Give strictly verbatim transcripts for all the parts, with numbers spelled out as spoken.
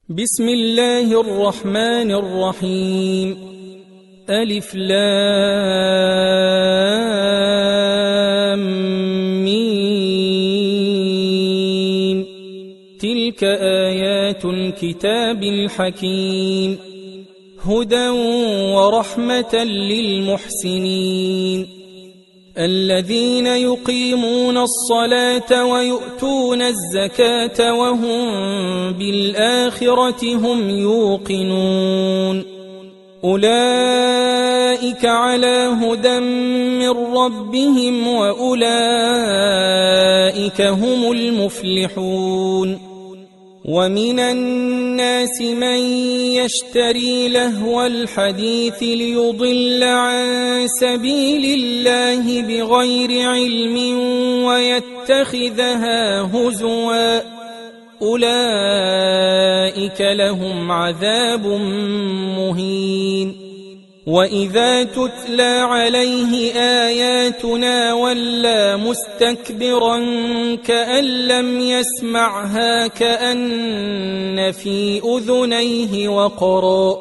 بسم الله الرحمن الرحيم. ألف لام ميم. تلك آيات الكتاب الحكيم، هدى ورحمة للمحسنين الذين يقيمون الصلاة ويؤتون الزكاة وهم بالآخرة هم يوقنون. أولئك على هدى من ربهم وأولئك هم المفلحون. ومن الناس من يشتري لهو الحديث ليضل عن سبيل الله بغير علم ويتخذها هزوا، أولئك لهم عذاب مهين. وإذا تتلى عليه آياتنا ولى مستكبرا كأن لم يسمعها كأن في أذنيه وقرا،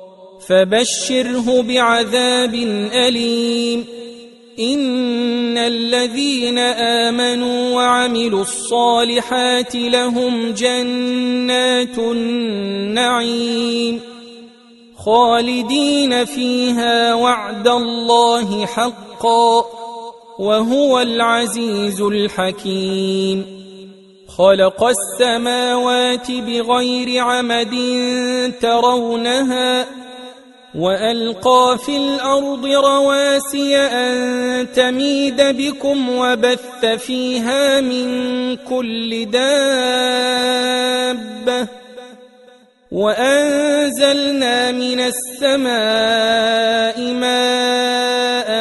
فبشره بعذاب أليم. إن الذين آمنوا وعملوا الصالحات لهم جنات النعيم خالدين فيها وعد الله حقا وهو العزيز الحكيم. خلق السماوات بغير عمد ترونها وألقى في الأرض رواسي أن تميد بكم وبث فيها من كل دابة وأنزلنا من السماء ماء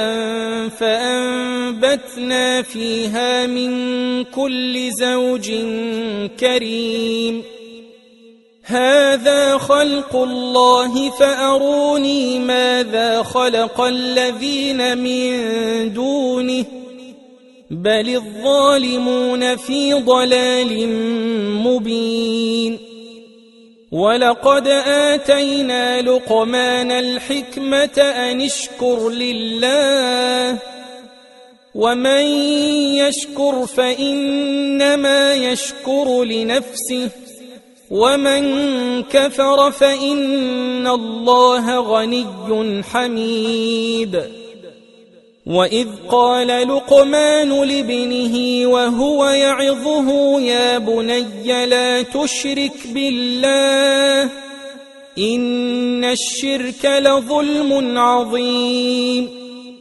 فأنبتنا فيها من كل زوج كريم. هذا خلق الله فأروني ماذا خلق الذين من دونه بل الظالمون في ضلال مبين. ولقد آتينا لقمان الحكمة أن اشكر لله ومن يشكر فإنما يشكر لنفسه ومن كفر فإن الله غني حميد. وإذ قال لقمان لابنه وهو يعظه يا بني لا تشرك بالله إن الشرك لظلم عظيم.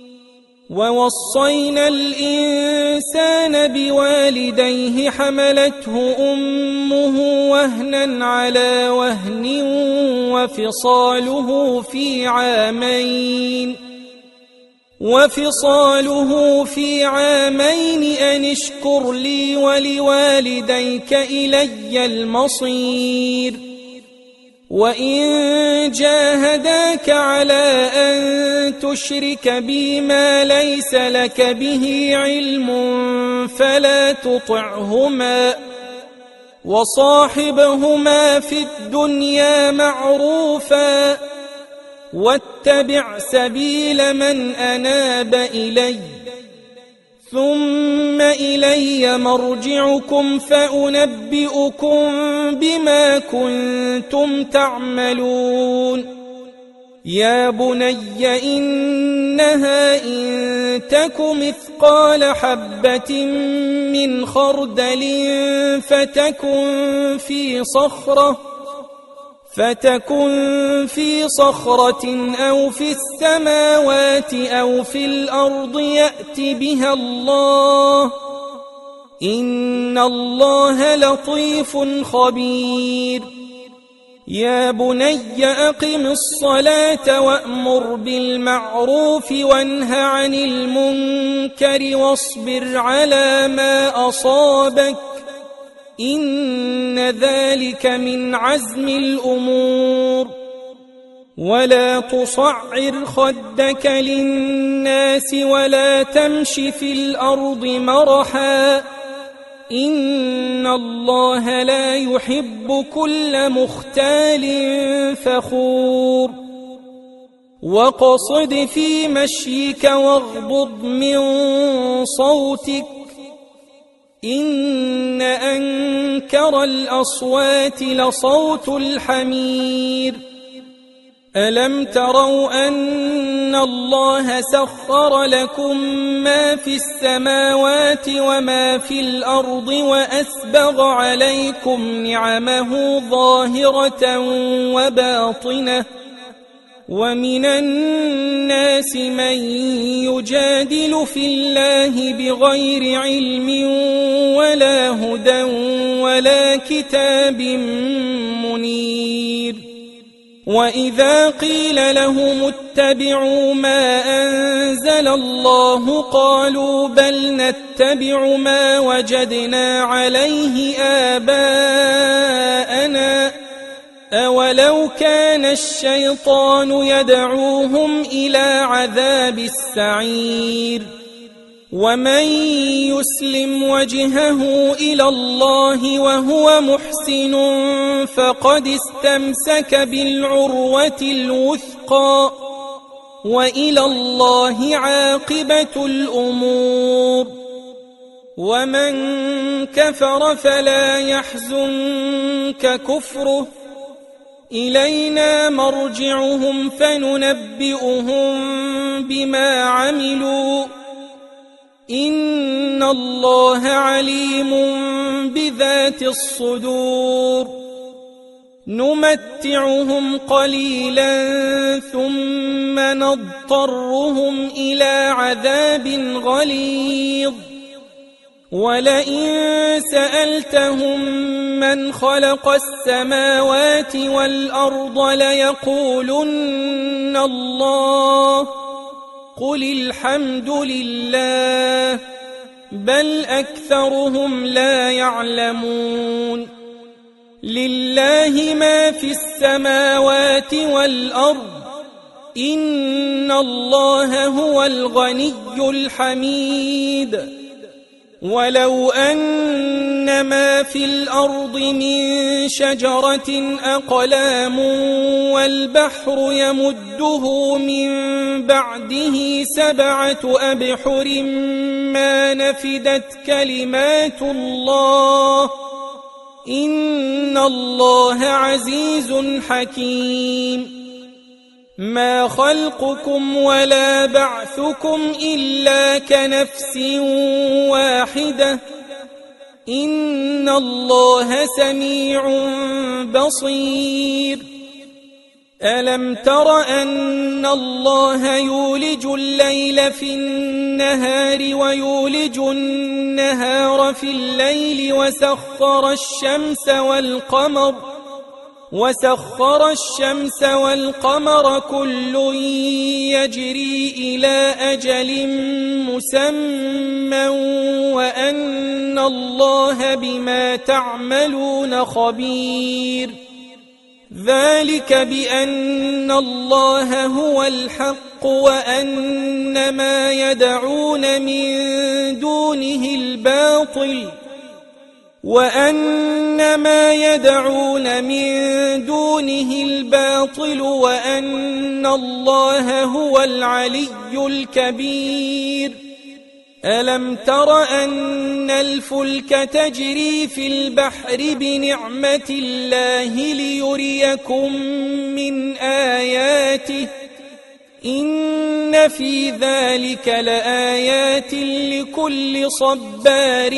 ووصينا الإنسان بوالديه حملته أمه وهنا على وهن وفصاله في عامين وفصاله في عامين أن اشكر لي ولوالديك إلي المصير. وإن جاهداك على أن تشرك بي ما ليس لك به علم فلا تطعهما وصاحبهما في الدنيا معروفا واتبع سبيل من أناب إلي ثم إلي مرجعكم فأنبئكم بما كنتم تعملون. يا بني إنها إن تك مثقال حبة من خردل فتكن في صخرة فتكن في صخرة أو في السماوات أو في الأرض يأت بها الله إن الله لطيف خبير. يا بني أقم الصلاة وأمر بالمعروف وانه عن المنكر واصبر على ما أصابك إن ذلك من عزم الأمور. ولا تصعر خدك للناس ولا تمش في الأرض مرحا إن الله لا يحب كل مختال فخور واقصد في مشيك واغضض من صوتك إن أنكر الأصوات لصوت الحمير ألم تروا أن الله سخر لكم ما في السماوات وما في الأرض وأسبغ عليكم نعمه ظاهرة وباطنة ومن الناس من يجادل في الله بغير علم ولا هدى ولا كتاب منير وإذا قيل لهم اتبعوا ما أنزل الله قالوا بل نتبع ما وجدنا عليه آباءنا أولو كان الشيطان يدعوهم إلى عذاب السعير ومن يسلم وجهه إلى الله وهو محسن فقد استمسك بالعروة الوثقى وإلى الله عاقبة الأمور ومن كفر فلا يحزنك كفره إلينا مرجعهم فننبئهم بما عملوا إن الله عليم بذات الصدور نمتعهم قليلا ثم نضطرهم إلى عذاب غليظ ولئن سألتهم من خلق السماوات والأرض ليقولن الله قل الحمد لله بل أكثرهم لا يعلمون لله ما في السماوات والأرض إن الله هو الغني الحميد ولو أن ما في الأرض من شجرة أقلام والبحر يمده من بعده سبعة أبحر ما نفدت كلمات الله إن الله عزيز حكيم ما خلقكم ولا بعثكم إلا كنفس واحدة إن الله سميع بصير ألم تر أن الله يولج الليل في النهار ويولج النهار في الليل وسخر الشمس والقمر وسخر الشمس والقمر كل يجري إلى أجل مسمى وأن الله بما تعملون خبير ذلك بأن الله هو الحق وأن ما يدعون من دونه الباطل وأن ما يدعون من دونه الباطل وأن الله هو العلي الكبير ألم تر أن الفلك تجري في البحر بنعمة الله ليريكم من آياته إن في ذلك لآيات لكل صبار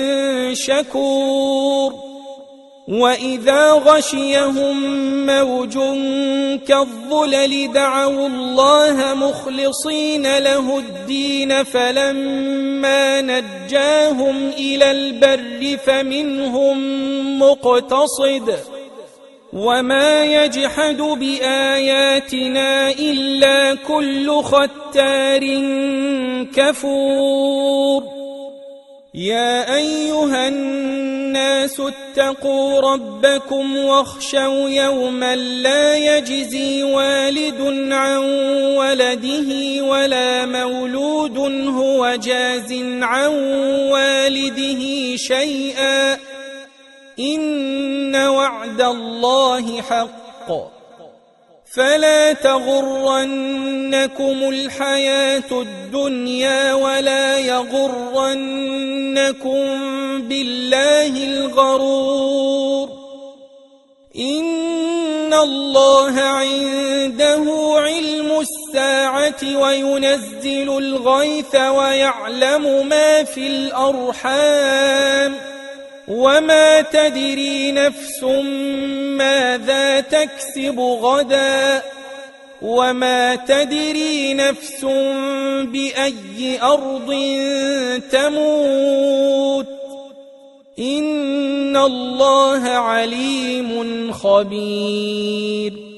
شكور وإذا غشيهم موج كالظلل دعوا الله مخلصين له الدين فلما نجاهم إلى البر فمنهم مقتصد وما يجحد بآياتنا إلا كل ختار كفور يا أيها الناس اتقوا ربكم واخشوا يوما لا يجزي والد عن ولده ولا مولود هو جاز عن والده شيئا إن وعد الله حق فلا تغرنكم الحياة الدنيا ولا يغرنكم بالله الغرور إن الله عنده علم الساعة وينزل الغيث ويعلم ما في الأرحام وما تدري نفس ماذا تكسب غدا وما تدري نفس بأي أرض تموت إن الله عليم خبير